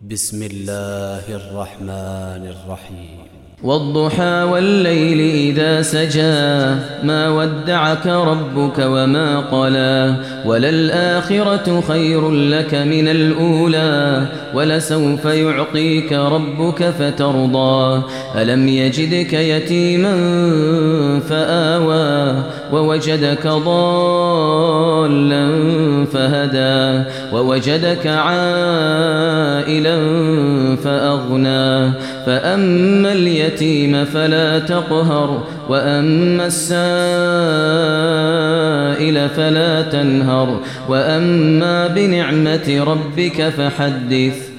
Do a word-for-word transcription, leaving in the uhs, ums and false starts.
بسم الله الرحمن الرحيم والضحى والليل إذا سجى ما ودعك ربك وما قلى وللآخرة خير لك من الأولى ولسوف يعطيك ربك فترضى ألم يجدك يتيما فآوى ووجدك ضالا فهدى ووجدك عائلا فأغنى فأما اليتيم فلا تقهر وأما السائل فلا تنهر وأما بنعمة ربك فحدث.